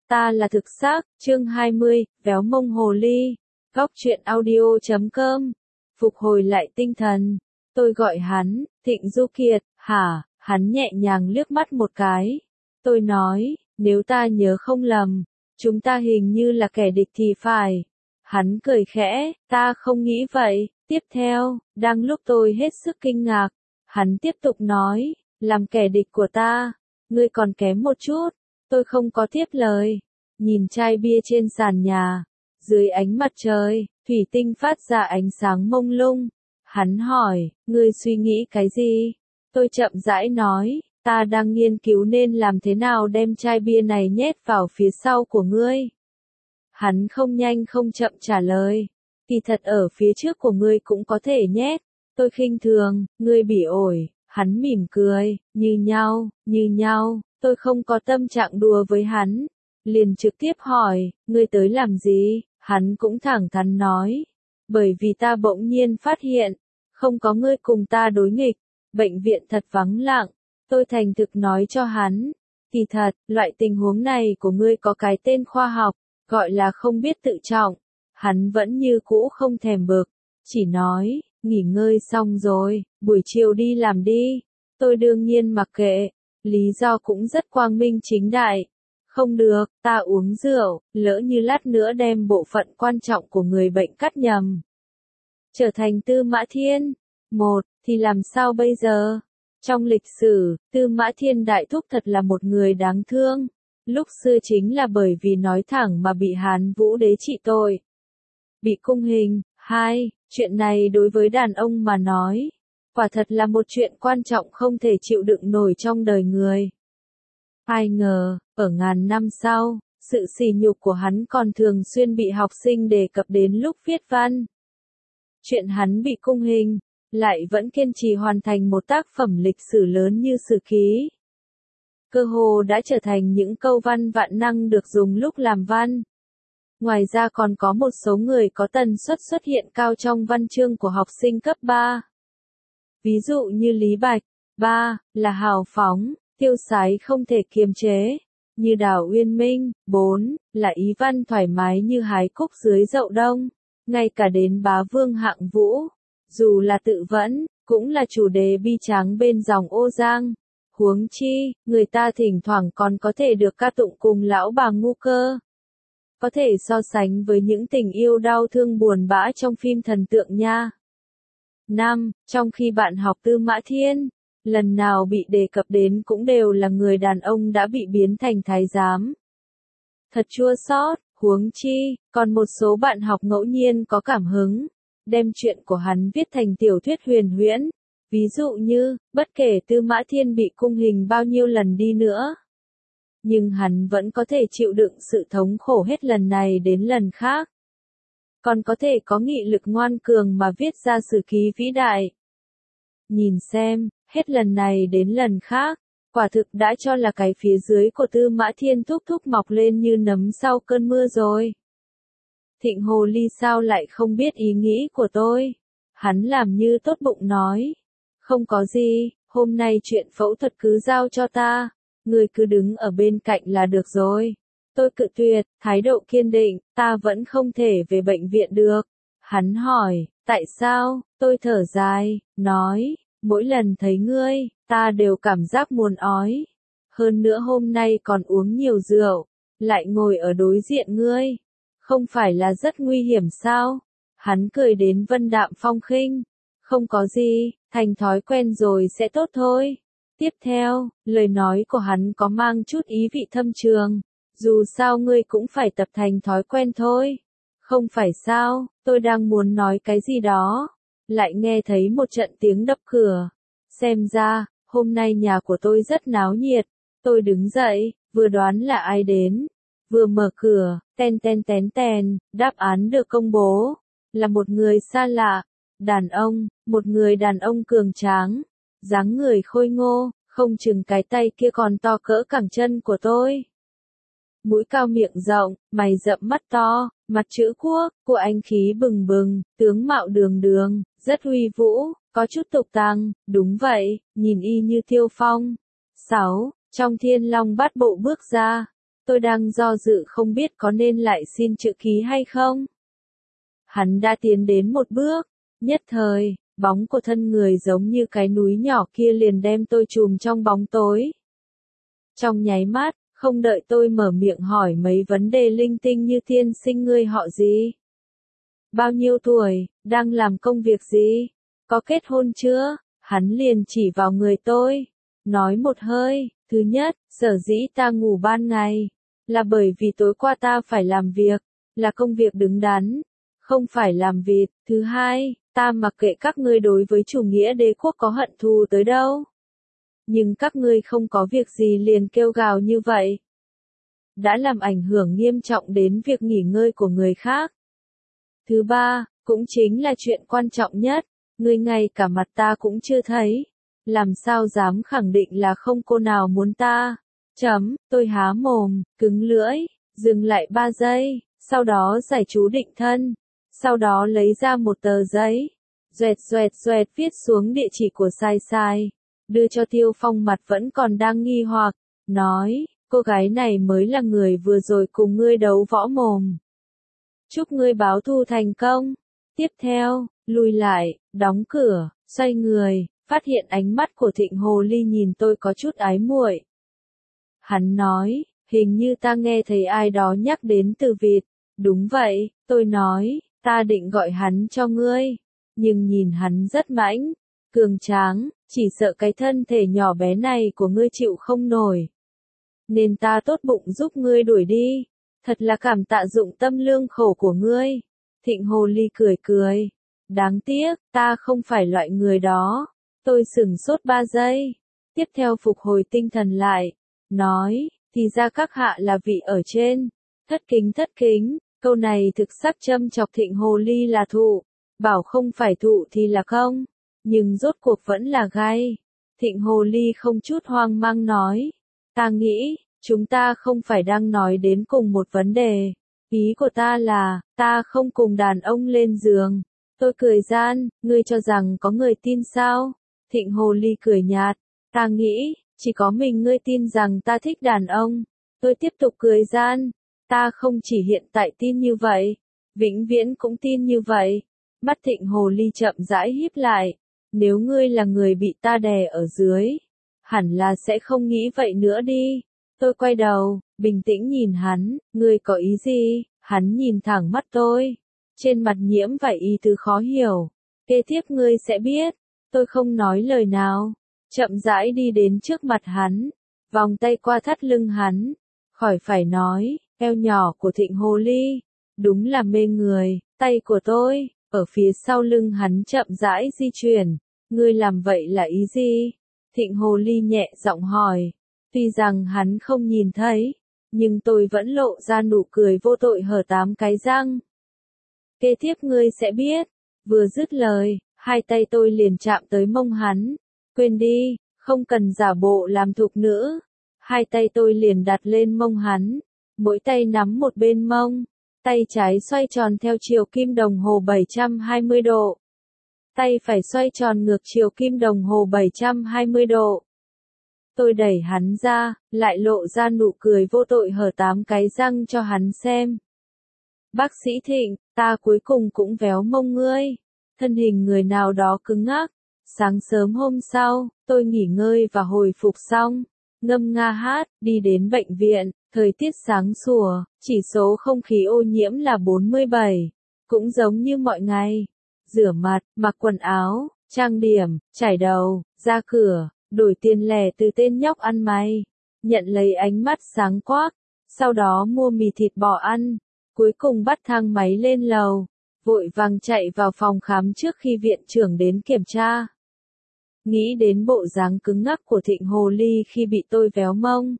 Ta là thực xác, chương 20, véo mông hồ ly. Góc truyện audio.com. Phục hồi lại tinh thần. Tôi gọi hắn, Thịnh Du Kiệt, hả? Hắn nhẹ nhàng liếc mắt một cái. Tôi nói, nếu ta nhớ không lầm, chúng ta hình như là kẻ địch thì phải. Hắn cười khẽ, ta không nghĩ vậy. Tiếp theo, đang lúc tôi hết sức kinh ngạc, hắn tiếp tục nói, làm kẻ địch của ta, ngươi còn kém một chút. Tôi không có tiếp lời, nhìn chai bia trên sàn nhà, dưới ánh mặt trời, thủy tinh phát ra ánh sáng mông lung. Hắn hỏi, ngươi suy nghĩ cái gì? Tôi chậm rãi nói, ta đang nghiên cứu nên làm thế nào đem chai bia này nhét vào phía sau của ngươi. Hắn không nhanh không chậm trả lời, kỳ thật ở phía trước của ngươi cũng có thể nhét. Tôi khinh thường, ngươi bị ổi. Hắn mỉm cười, như nhau. Tôi không có tâm trạng đùa với hắn, liền trực tiếp hỏi, ngươi tới làm gì? Hắn cũng thẳng thắn nói, bởi vì ta bỗng nhiên phát hiện, không có ngươi cùng ta đối nghịch, bệnh viện thật vắng lặng. Tôi thành thực nói cho hắn, kỳ thật, loại tình huống này của ngươi có cái tên khoa học, gọi là không biết tự trọng. Hắn vẫn như cũ không thèm bực, chỉ nói, nghỉ ngơi xong rồi, buổi chiều đi làm đi. Tôi đương nhiên mặc kệ, lý do cũng rất quang minh chính đại. Không được, ta uống rượu, lỡ như lát nữa đem bộ phận quan trọng của người bệnh cắt nhầm, trở thành Tư Mã Thiên. Thì làm sao bây giờ? Trong lịch sử, Tư Mã Thiên đại thúc thật là một người đáng thương. Lúc xưa chính là bởi vì nói thẳng mà bị Hán Vũ đế trị tội, bị cung hình. Chuyện này đối với đàn ông mà nói, quả thật là một chuyện quan trọng không thể chịu đựng nổi trong đời người. Ai ngờ, ở ngàn năm sau, sự sỉ nhục của hắn còn thường xuyên bị học sinh đề cập đến lúc viết văn. Chuyện hắn bị cung hình, lại vẫn kiên trì hoàn thành một tác phẩm lịch sử lớn như Sử Ký. Cơ hồ đã trở thành những câu văn vạn năng được dùng lúc làm văn. Ngoài ra còn có một số người có tần suất xuất hiện cao trong văn chương của học sinh cấp 3. Ví dụ như Lý Bạch, 3, là hào phóng, tiêu sái không thể kiềm chế, như Đào Uyên Minh, 4, là ý văn thoải mái như hái cúc dưới dậu đông, ngay cả đến Bá Vương Hạng Vũ, dù là tự vẫn, cũng là chủ đề bi tráng bên dòng Ô Giang. Huống chi, người ta thỉnh thoảng còn có thể được ca tụng cùng lão bà ngu cơ. Có thể so sánh với những tình yêu đau thương buồn bã trong phim thần tượng nha. 5. Trong khi bạn học Tư Mã Thiên, lần nào bị đề cập đến cũng đều là người đàn ông đã bị biến thành thái giám. Thật chua xót, huống chi, còn một số bạn học ngẫu nhiên có cảm hứng, đem chuyện của hắn viết thành tiểu thuyết huyền huyễn. Ví dụ như, bất kể Tư Mã Thiên bị cung hình bao nhiêu lần đi nữa, nhưng hắn vẫn có thể chịu đựng sự thống khổ hết lần này đến lần khác. Còn có thể có nghị lực ngoan cường mà viết ra sử ký vĩ đại. Nhìn xem, hết lần này đến lần khác, quả thực đã cho là cái phía dưới của Tư Mã Thiên thúc thúc mọc lên như nấm sau cơn mưa rồi. Thịnh Hồ Ly sao lại không biết ý nghĩ của tôi? Hắn làm như tốt bụng nói. Không có gì, hôm nay chuyện phẫu thuật cứ giao cho ta, người cứ đứng ở bên cạnh là được rồi. Tôi cự tuyệt, thái độ kiên định, ta vẫn không thể về bệnh viện được. Hắn hỏi, tại sao? Tôi thở dài, nói, mỗi lần thấy ngươi, ta đều cảm giác muốn ói. Hơn nữa hôm nay còn uống nhiều rượu, lại ngồi ở đối diện ngươi. Không phải là rất nguy hiểm sao? Hắn cười đến vân đạm phong khinh. Không có gì, thành thói quen rồi sẽ tốt thôi. Tiếp theo, lời nói của hắn có mang chút ý vị thâm trường. Dù sao ngươi cũng phải tập thành thói quen thôi. Không phải sao, tôi đang muốn nói cái gì đó. Lại nghe thấy một trận tiếng đập cửa. Xem ra, hôm nay nhà của tôi rất náo nhiệt. Tôi đứng dậy, vừa đoán là ai đến. Vừa mở cửa, ten, đáp án được công bố. Là một người xa lạ. Đàn ông, một người đàn ông cường tráng. Dáng người khôi ngô, không chừng cái tay kia còn to cỡ cẳng chân của tôi. Mũi cao miệng rộng, mày rậm mắt to, mặt chữ quốc, của anh khí bừng bừng, tướng mạo đường đường, rất uy vũ, có chút tục tằng, đúng vậy, nhìn y như Thiêu Phong. 6. Trong Thiên Long Bát Bộ bước ra, Tôi đang do dự không biết có nên lại xin chữ ký hay không. Hắn đã tiến đến một bước, nhất thời, bóng của thân người giống như cái núi nhỏ kia liền đem tôi trùm trong bóng tối. Trong nháy mắt, không đợi tôi mở miệng hỏi mấy vấn đề linh tinh như tiên sinh ngươi họ gì? Bao nhiêu tuổi, đang làm công việc gì? Có kết hôn chưa? Hắn liền chỉ vào người tôi, nói một hơi, thứ nhất, sở dĩ ta ngủ ban ngày, là bởi vì tối qua ta phải làm việc, là công việc đứng đắn, không phải làm vịt. Thứ hai, ta mặc kệ các ngươi đối với chủ nghĩa đế quốc có hận thù tới đâu. Nhưng các ngươi không có việc gì liền kêu gào như vậy. Đã làm ảnh hưởng nghiêm trọng đến việc nghỉ ngơi của người khác. Thứ ba, cũng chính là chuyện quan trọng nhất, ngươi ngay cả mặt ta cũng chưa thấy. Làm sao dám khẳng định là không cô nào muốn ta? Tôi há mồm, cứng lưỡi, dừng lại 3 giây, sau đó giải chú định thân. Sau đó lấy ra một tờ giấy, doẹt viết xuống địa chỉ của Sai Sai, đưa cho Tiêu Phong mặt vẫn còn đang nghi hoặc, nói, cô gái này mới là người vừa rồi cùng ngươi đấu võ mồm. Chúc ngươi báo thù thành công. Tiếp theo, lùi lại, đóng cửa, xoay người, phát hiện ánh mắt của Thịnh Hồ Ly nhìn tôi có chút ái muội. Hắn nói, hình như ta nghe thấy ai đó nhắc đến từ vịt. Đúng vậy, tôi nói, ta định gọi hắn cho ngươi. Nhưng nhìn hắn rất mãnh, cường tráng, chỉ sợ cái thân thể nhỏ bé này của ngươi chịu không nổi. Nên ta tốt bụng giúp ngươi đuổi đi. Thật là cảm tạ dụng tâm lương khổ của ngươi. Thịnh Hồ Ly cười cười. Đáng tiếc, ta không phải loại người đó. Tôi sửng sốt 3 giây. Tiếp theo phục hồi tinh thần lại. Nói, thì ra các hạ là vị ở trên. Thất kính. Câu này thực sắc châm chọc Thịnh Hồ Ly là thụ. Bảo không phải thụ thì là không. Nhưng rốt cuộc vẫn là gai. Thịnh Hồ Ly không chút hoang mang nói. Ta nghĩ, chúng ta không phải đang nói đến cùng một vấn đề. Ý của ta là, ta không cùng đàn ông lên giường. Tôi cười gian, ngươi cho rằng có người tin sao? Thịnh Hồ Ly cười nhạt. Ta nghĩ, chỉ có mình ngươi tin rằng ta thích đàn ông. Tôi tiếp tục cười gian. Ta không chỉ hiện tại tin như vậy, vĩnh viễn cũng tin như vậy. Mắt Thịnh Hồ Ly chậm rãi híp lại. Nếu ngươi là người bị ta đè ở dưới, hẳn là sẽ không nghĩ vậy nữa đi. Tôi quay đầu, bình tĩnh nhìn hắn, ngươi có ý gì? Hắn nhìn thẳng mắt tôi, trên mặt nhiễm vài ý tứ khó hiểu. Kế tiếp ngươi sẽ biết. Tôi không nói lời nào, chậm rãi đi đến trước mặt hắn, vòng tay qua thắt lưng hắn. Khỏi phải nói, eo nhỏ của Thịnh Hồ Ly, đúng là mê người. Tay của tôi, ở phía sau lưng hắn chậm rãi di chuyển. Ngươi làm vậy là ý gì? Thịnh Hồ Ly nhẹ giọng hỏi. Tuy rằng hắn không nhìn thấy, nhưng tôi vẫn lộ ra nụ cười vô tội hở 8 cái răng. Kế tiếp ngươi sẽ biết. Vừa dứt lời, hai tay tôi liền chạm tới mông hắn. Quên đi, không cần giả bộ làm thục nữ. Hai tay tôi liền đặt lên mông hắn, mỗi tay nắm một bên mông. Tay trái xoay tròn theo chiều kim đồng hồ 720 độ. Tay phải xoay tròn ngược chiều kim đồng hồ 720 độ. Tôi đẩy hắn ra, lại lộ ra nụ cười vô tội hở 8 cái răng cho hắn xem. Bác sĩ Thịnh, ta cuối cùng cũng véo mông ngươi. Thân hình người nào đó cứng ngắc. Sáng sớm hôm sau, tôi nghỉ ngơi và hồi phục xong, ngâm nga hát, đi đến bệnh viện. Thời tiết sáng sủa, chỉ số không khí ô nhiễm là 47. Cũng giống như mọi ngày. Rửa mặt, mặc quần áo, trang điểm, chải đầu, ra cửa, đổi tiền lẻ từ tên nhóc ăn mày. Nhận lấy ánh mắt sáng quắc. Sau đó mua mì thịt bò ăn. Cuối cùng bắt thang máy lên lầu. Vội vàng chạy vào phòng khám trước khi viện trưởng đến kiểm tra. Nghĩ đến bộ dáng cứng ngắc của Thịnh Hồ Ly khi bị tôi véo mông.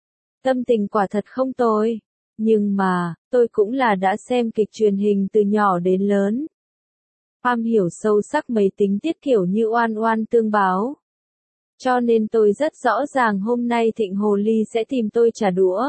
Tâm tình quả thật không tồi. Nhưng mà, tôi cũng là đã xem kịch truyền hình từ nhỏ đến lớn. Am hiểu sâu sắc mấy tính tiết kiểu như oan oan tương báo. Cho nên tôi rất rõ ràng hôm nay Thịnh Hồ Ly sẽ tìm tôi trả đũa.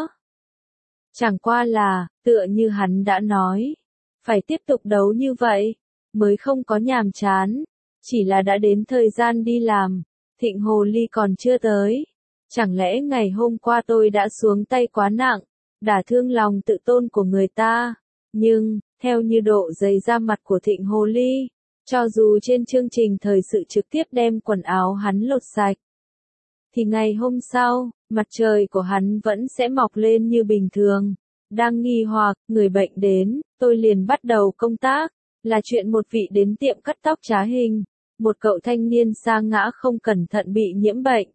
Chẳng qua là, tựa như hắn đã nói, phải tiếp tục đấu như vậy, mới không có nhàm chán. Chỉ là đã đến thời gian đi làm, Thịnh Hồ Ly còn chưa tới. Chẳng lẽ ngày hôm qua tôi đã xuống tay quá nặng, đả thương lòng tự tôn của người ta. Nhưng, theo như độ dày da mặt của Thịnh Hồ Ly, cho dù trên chương trình thời sự trực tiếp đem quần áo hắn lột sạch, thì ngày hôm sau, mặt trời của hắn vẫn sẽ mọc lên như bình thường. Đang nghi hoặc, người bệnh đến, tôi liền bắt đầu công tác, là chuyện một vị đến tiệm cắt tóc trá hình, một cậu thanh niên sa ngã không cẩn thận bị nhiễm bệnh.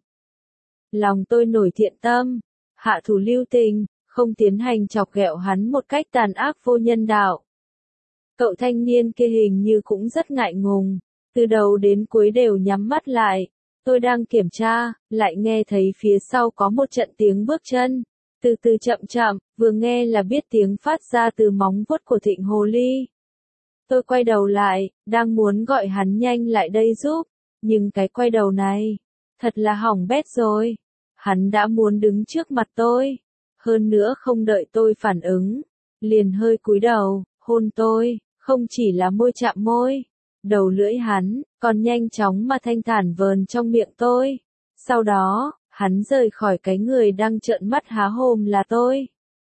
Lòng tôi nổi thiện tâm, hạ thủ lưu tình, không tiến hành chọc ghẹo hắn một cách tàn ác vô nhân đạo. Cậu thanh niên kia hình như cũng rất ngại ngùng, từ đầu đến cuối đều nhắm mắt lại. Tôi đang kiểm tra, lại nghe thấy phía sau có một trận tiếng bước chân, từ từ chậm chậm, vừa nghe là biết tiếng phát ra từ móng vuốt của Thịnh Hồ Ly. Tôi quay đầu lại, đang muốn gọi hắn nhanh lại đây giúp, nhưng cái quay đầu này, thật là hỏng bét rồi. Hắn đã muốn đứng trước mặt tôi, hơn nữa không đợi tôi phản ứng, liền hơi cúi đầu, hôn tôi, không chỉ là môi chạm môi, đầu lưỡi hắn, còn nhanh chóng mà thanh thản vờn trong miệng tôi. Sau đó, hắn rời khỏi cái người đang trợn mắt há hồm là tôi.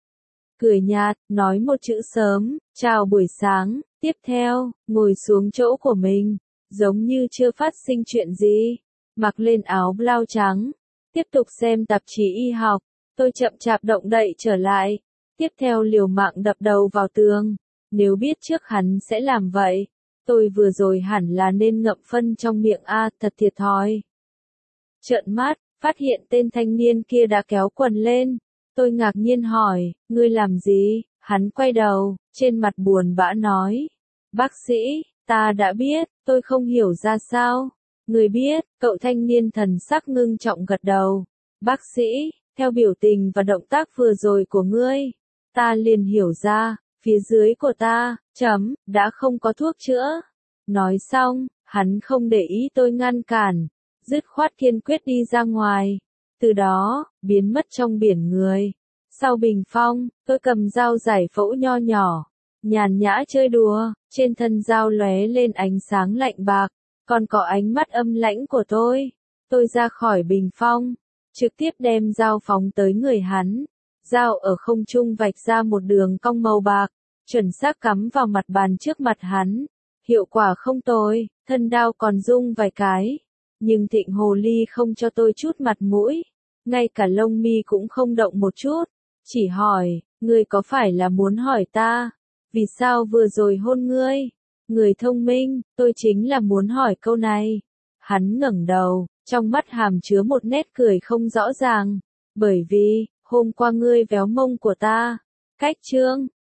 Cười nhạt, nói một chữ sớm, chào buổi sáng, tiếp theo, ngồi xuống chỗ của mình, giống như chưa phát sinh chuyện gì, mặc lên áo blau trắng, tiếp tục xem tạp chí y học, tôi chậm chạp động đậy trở lại, tiếp theo liều mạng đập đầu vào tường, nếu biết trước hắn sẽ làm vậy, tôi vừa rồi hẳn là nên ngậm phân trong miệng thật thiệt thòi. Trợn mắt, phát hiện tên thanh niên kia đã kéo quần lên, tôi ngạc nhiên hỏi, ngươi làm gì? Hắn quay đầu, trên mặt buồn bã nói, bác sĩ, ta đã biết, tôi không hiểu ra sao. Người biết, cậu thanh niên thần sắc ngưng trọng gật đầu. Bác sĩ, theo biểu tình và động tác vừa rồi của ngươi, ta liền hiểu ra, phía dưới của ta, đã không có thuốc chữa. Nói xong, hắn không để ý tôi ngăn cản, dứt khoát kiên quyết đi ra ngoài. Từ đó, biến mất trong biển người. Sau bình phong, tôi cầm dao giải phẫu nho nhỏ, nhàn nhã chơi đùa, trên thân dao lóe lên ánh sáng lạnh bạc, còn có ánh mắt âm lãnh của tôi. Tôi ra khỏi bình phong, trực tiếp đem dao phóng tới người hắn. Dao ở không trung vạch ra một đường cong màu bạc, chuẩn xác cắm vào mặt bàn trước mặt hắn. Hiệu quả không tồi, thân đao còn rung vài cái. Nhưng Thịnh Hồ Ly không cho tôi chút mặt mũi, ngay cả lông mi cũng không động một chút, chỉ hỏi, ngươi có phải là muốn hỏi ta, vì sao vừa rồi hôn ngươi? Người thông minh, tôi chính là muốn hỏi câu này. Hắn ngẩng đầu, trong mắt hàm chứa một nét cười không rõ ràng, bởi vì, hôm qua ngươi véo mông của ta. Cách chương